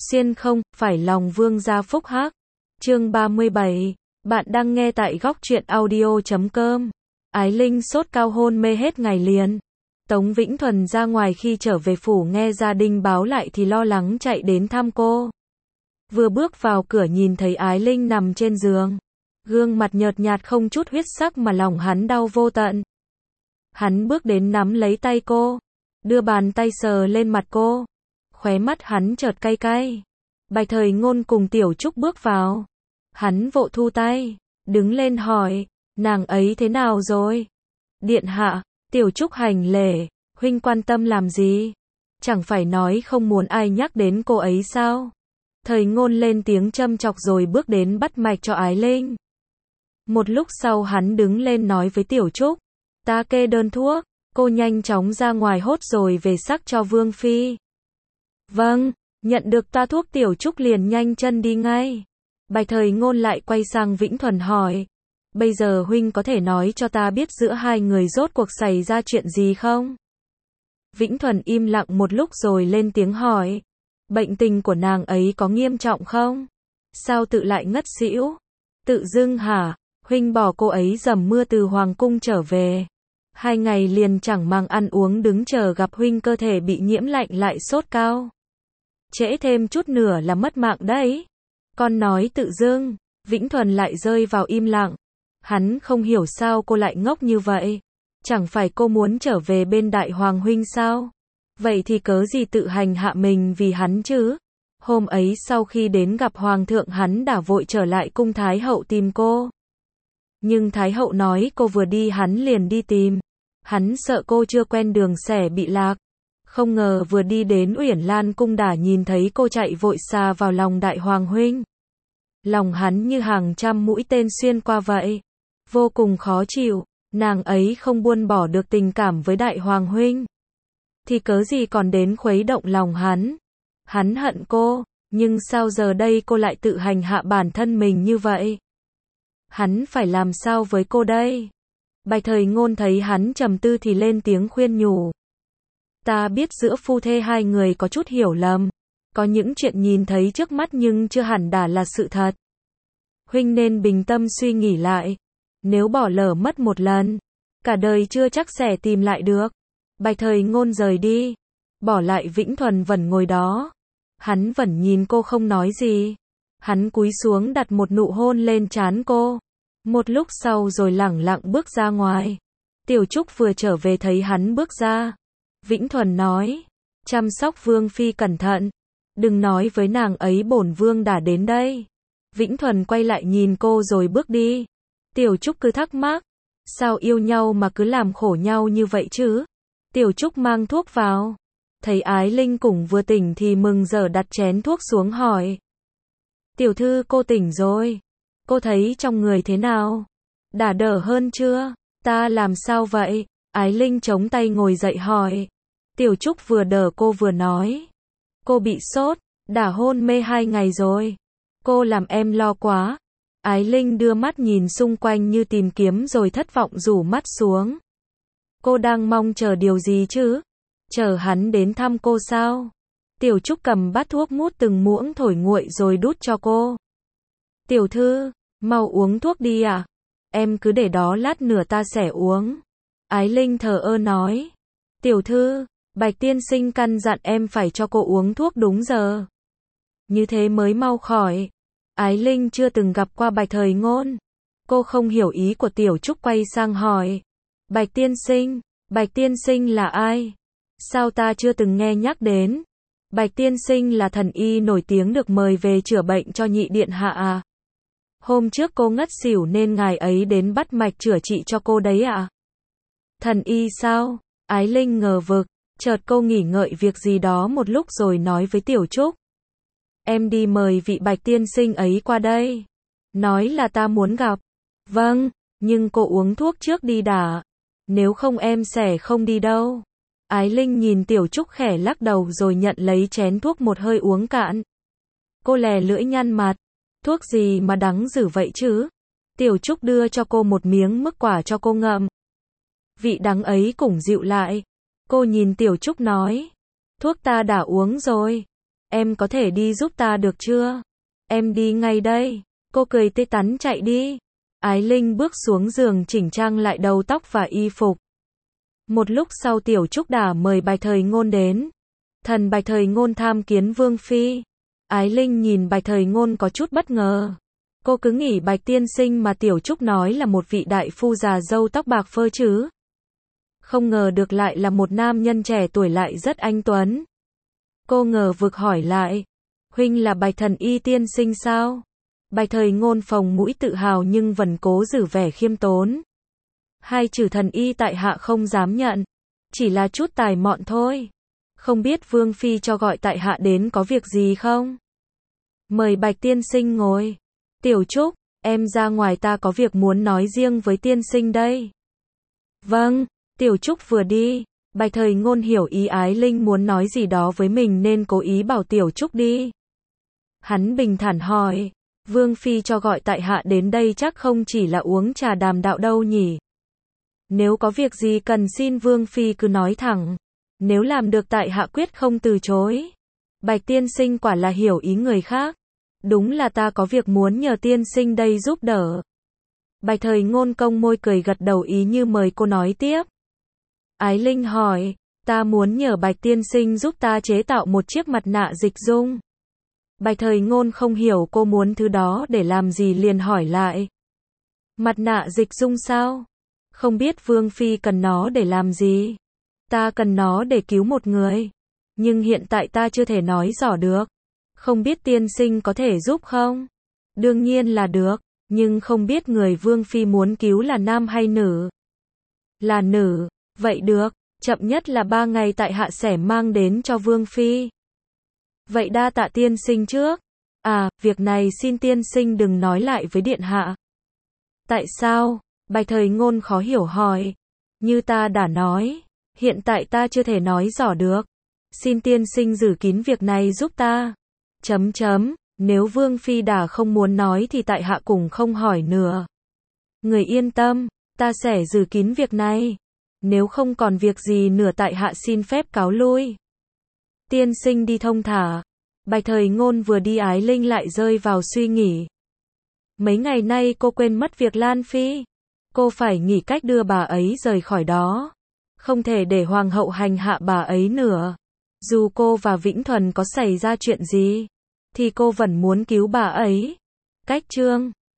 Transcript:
Xuyên không phải lòng vương gia phúc hắc. Chương 37. Bạn đang nghe tại góc truyện audio.com. Ái Linh sốt cao hôn mê hết ngày liền. Tống Vĩnh Thuần ra ngoài khi trở về phủ nghe gia đình báo lại thì lo lắng chạy đến thăm cô. Vừa bước vào cửa nhìn thấy Ái Linh nằm trên giường. Gương mặt nhợt nhạt không chút huyết sắc mà lòng hắn đau vô tận. Hắn bước đến nắm lấy tay cô. Đưa bàn tay sờ lên mặt cô. Khóe mắt hắn chợt cay cay. Bạch Thời Ngôn cùng Tiểu Trúc bước vào. Hắn vội thu tay. Đứng lên hỏi. Nàng ấy thế nào rồi? Điện hạ. Tiểu Trúc hành lễ. Huynh quan tâm làm gì? Chẳng phải nói không muốn ai nhắc đến cô ấy sao? Thời Ngôn lên tiếng châm chọc rồi bước đến bắt mạch cho Ái Linh. Một lúc sau hắn đứng lên nói với Tiểu Trúc. Ta kê đơn thuốc. Cô nhanh chóng ra ngoài hốt rồi về sắc cho Vương Phi. Vâng, nhận được toa thuốc Tiểu Trúc liền nhanh chân đi ngay. Bạch Thời Ngôn lại quay sang Vĩnh Thuần hỏi. Bây giờ huynh có thể nói cho ta biết giữa hai người rốt cuộc xảy ra chuyện gì không? Vĩnh Thuần im lặng một lúc rồi lên tiếng hỏi. Bệnh tình của nàng ấy có nghiêm trọng không? Sao tự lại ngất xỉu? Tự dưng hả? Huynh bỏ cô ấy dầm mưa từ Hoàng Cung trở về. 2 ngày liền chẳng mang ăn uống đứng chờ gặp huynh cơ thể bị nhiễm lạnh lại sốt cao. Trễ thêm chút nữa là mất mạng đấy. Con nói tự dưng, Vĩnh Thuần lại rơi vào im lặng. Hắn không hiểu sao cô lại ngốc như vậy. Chẳng phải cô muốn trở về bên Đại Hoàng huynh sao? Vậy thì cớ gì tự hành hạ mình vì hắn chứ? Hôm ấy sau khi đến gặp Hoàng thượng hắn đã vội trở lại cung Thái hậu tìm cô. Nhưng Thái hậu nói cô vừa đi hắn liền đi tìm. Hắn sợ cô chưa quen đường sẽ bị lạc. Không ngờ vừa đi đến Uyển Lan cung đã nhìn thấy cô chạy vội xa vào lòng Đại Hoàng huynh. Lòng hắn như hàng trăm mũi tên xuyên qua vậy. Vô cùng khó chịu, nàng ấy không buông bỏ được tình cảm với Đại Hoàng huynh. Thì cớ gì còn đến khuấy động lòng hắn. Hắn hận cô, nhưng sao giờ đây cô lại tự hành hạ bản thân mình như vậy? Hắn phải làm sao với cô đây? Bạch Thời Ngôn thấy hắn trầm tư thì lên tiếng khuyên nhủ. Ta biết giữa phu thê hai người có chút hiểu lầm. Có những chuyện nhìn thấy trước mắt nhưng chưa hẳn đã là sự thật. Huynh nên bình tâm suy nghĩ lại. Nếu bỏ lỡ mất một lần, cả đời chưa chắc sẽ tìm lại được. Bạch Thời Ngôn rời đi. Bỏ lại Vĩnh Thuần vẫn ngồi đó. Hắn vẫn nhìn cô không nói gì. Hắn cúi xuống đặt một nụ hôn lên trán cô. Một lúc sau rồi lẳng lặng bước ra ngoài. Tiểu Trúc vừa trở về thấy hắn bước ra. Vĩnh Thuần nói. Chăm sóc Vương Phi cẩn thận. Đừng nói với nàng ấy bổn Vương đã đến đây. Vĩnh Thuần quay lại nhìn cô rồi bước đi. Tiểu Trúc cứ thắc mắc. Sao yêu nhau mà cứ làm khổ nhau như vậy chứ? Tiểu Trúc mang thuốc vào. Thấy Ái Linh cũng vừa tỉnh thì mừng rỡ đặt chén thuốc xuống hỏi. Tiểu thư cô tỉnh rồi. Cô thấy trong người thế nào? Đã đỡ hơn chưa? Ta làm sao vậy? Ái Linh chống tay ngồi dậy hỏi. Tiểu Trúc vừa đỡ cô vừa nói. Cô bị sốt, đã hôn mê 2 ngày rồi. Cô làm em lo quá. Ái Linh đưa mắt nhìn xung quanh như tìm kiếm rồi thất vọng rủ mắt xuống. Cô đang mong chờ điều gì chứ? Chờ hắn đến thăm cô sao? Tiểu Trúc cầm bát thuốc mút từng muỗng thổi nguội rồi đút cho cô. Tiểu thư, mau uống thuốc đi ạ. Em cứ để đó lát nữa ta sẽ uống. Ái Linh thờ ơ nói. Tiểu thư, Bạch tiên sinh căn dặn em phải cho cô uống thuốc đúng giờ. Như thế mới mau khỏi. Ái Linh chưa từng gặp qua Bạch Thời Ngôn. Cô không hiểu ý của Tiểu Trúc quay sang hỏi. Bạch tiên sinh là ai? Sao ta chưa từng nghe nhắc đến? Bạch tiên sinh là thần y nổi tiếng được mời về chữa bệnh cho nhị điện hạ à? Hôm trước cô ngất xỉu nên ngài ấy đến bắt mạch chữa trị cho cô đấy ạ. Thần y sao? Ái Linh ngờ vực, chợt cô nghỉ ngợi việc gì đó một lúc rồi nói với Tiểu Trúc. Em đi mời vị Bạch tiên sinh ấy qua đây. Nói là ta muốn gặp. Vâng, nhưng cô uống thuốc trước đi đã. Nếu không em sẽ không đi đâu. Ái Linh nhìn Tiểu Trúc khẽ lắc đầu rồi nhận lấy chén thuốc một hơi uống cạn. Cô lè lưỡi nhăn mặt. Thuốc gì mà đắng dữ vậy chứ? Tiểu Trúc đưa cho cô một miếng mứt quả cho cô ngậm. Vị đắng ấy cũng dịu lại. Cô nhìn Tiểu Trúc nói. Thuốc ta đã uống rồi. em có thể đi giúp ta được chưa? Em đi ngay đây. Cô cười tươi tắn chạy đi. Ái Linh bước xuống giường chỉnh trang lại đầu tóc và y phục. Một lúc sau Tiểu Trúc Đả mời Bạch Thời Ngôn đến. Thần Bạch Thời Ngôn tham kiến Vương Phi. Ái Linh nhìn Bạch Thời Ngôn có chút bất ngờ. Cô cứ nghĩ Bạch tiên sinh mà Tiểu Trúc nói là một vị đại phu già râu tóc bạc phơ chứ. Không ngờ được lại là một nam nhân trẻ tuổi lại rất anh tuấn. Cô ngờ vực hỏi lại. Huynh là Bạch thần y tiên sinh sao? Bạch Thời Ngôn phồng mũi tự hào nhưng vẫn cố giữ vẻ khiêm tốn. Hai chữ thần y tại hạ không dám nhận. Chỉ là chút tài mọn thôi. Không biết Vương Phi cho gọi tại hạ đến có việc gì không? Mời Bạch tiên sinh ngồi. Tiểu Trúc, em ra ngoài ta có việc muốn nói riêng với tiên sinh đây. Vâng, Tiểu Trúc vừa đi. Bạch Thời Ngôn hiểu ý Ái Linh muốn nói gì đó với mình nên cố ý bảo Tiểu Trúc đi. Hắn bình thản hỏi. Vương Phi cho gọi tại hạ đến đây chắc không chỉ là uống trà đàm đạo đâu nhỉ? Nếu có việc gì cần xin Vương Phi cứ nói thẳng. Nếu làm được tại hạ quyết không từ chối. Bạch tiên sinh quả là hiểu ý người khác. Đúng là ta có việc muốn nhờ tiên sinh đây giúp đỡ. Bạch Thời Ngôn cong môi cười gật đầu ý như mời cô nói tiếp. Ái Linh hỏi, ta muốn nhờ Bạch tiên sinh giúp ta chế tạo một chiếc mặt nạ dịch dung. Bạch Thời Ngôn không hiểu cô muốn thứ đó để làm gì liền hỏi lại. Mặt nạ dịch dung sao? Không biết Vương Phi cần nó để làm gì? Ta cần nó để cứu một người. Nhưng hiện tại ta chưa thể nói rõ được. Không biết tiên sinh có thể giúp không? Đương nhiên là được, nhưng không biết người Vương Phi muốn cứu là nam hay nữ. Là nữ, vậy được, chậm nhất là 3 ngày tại hạ sẽ mang đến cho Vương Phi. Vậy đa tạ tiên sinh trước. À, việc này xin tiên sinh đừng nói lại với điện hạ. Tại sao? Bạch Thời Ngôn khó hiểu hỏi. Như ta đã nói, hiện tại ta chưa thể nói rõ được. Xin tiên sinh giữ kín việc này giúp ta. Nếu Vương Phi đã không muốn nói thì tại hạ cũng không hỏi nữa. Người yên tâm, ta sẽ giữ kín việc này. Nếu không còn việc gì nữa tại hạ xin phép cáo lui. Tiên sinh đi thông thả. Bạch Thời Ngôn vừa đi Ái Linh lại rơi vào suy nghĩ. Mấy ngày nay cô quên mất việc Lan Phi. Cô phải nghĩ cách đưa bà ấy rời khỏi đó. Không thể để hoàng hậu hành hạ bà ấy nữa. Dù cô và Vĩnh Thuần có xảy ra chuyện gì, thì cô vẫn muốn cứu bà ấy. Cách chương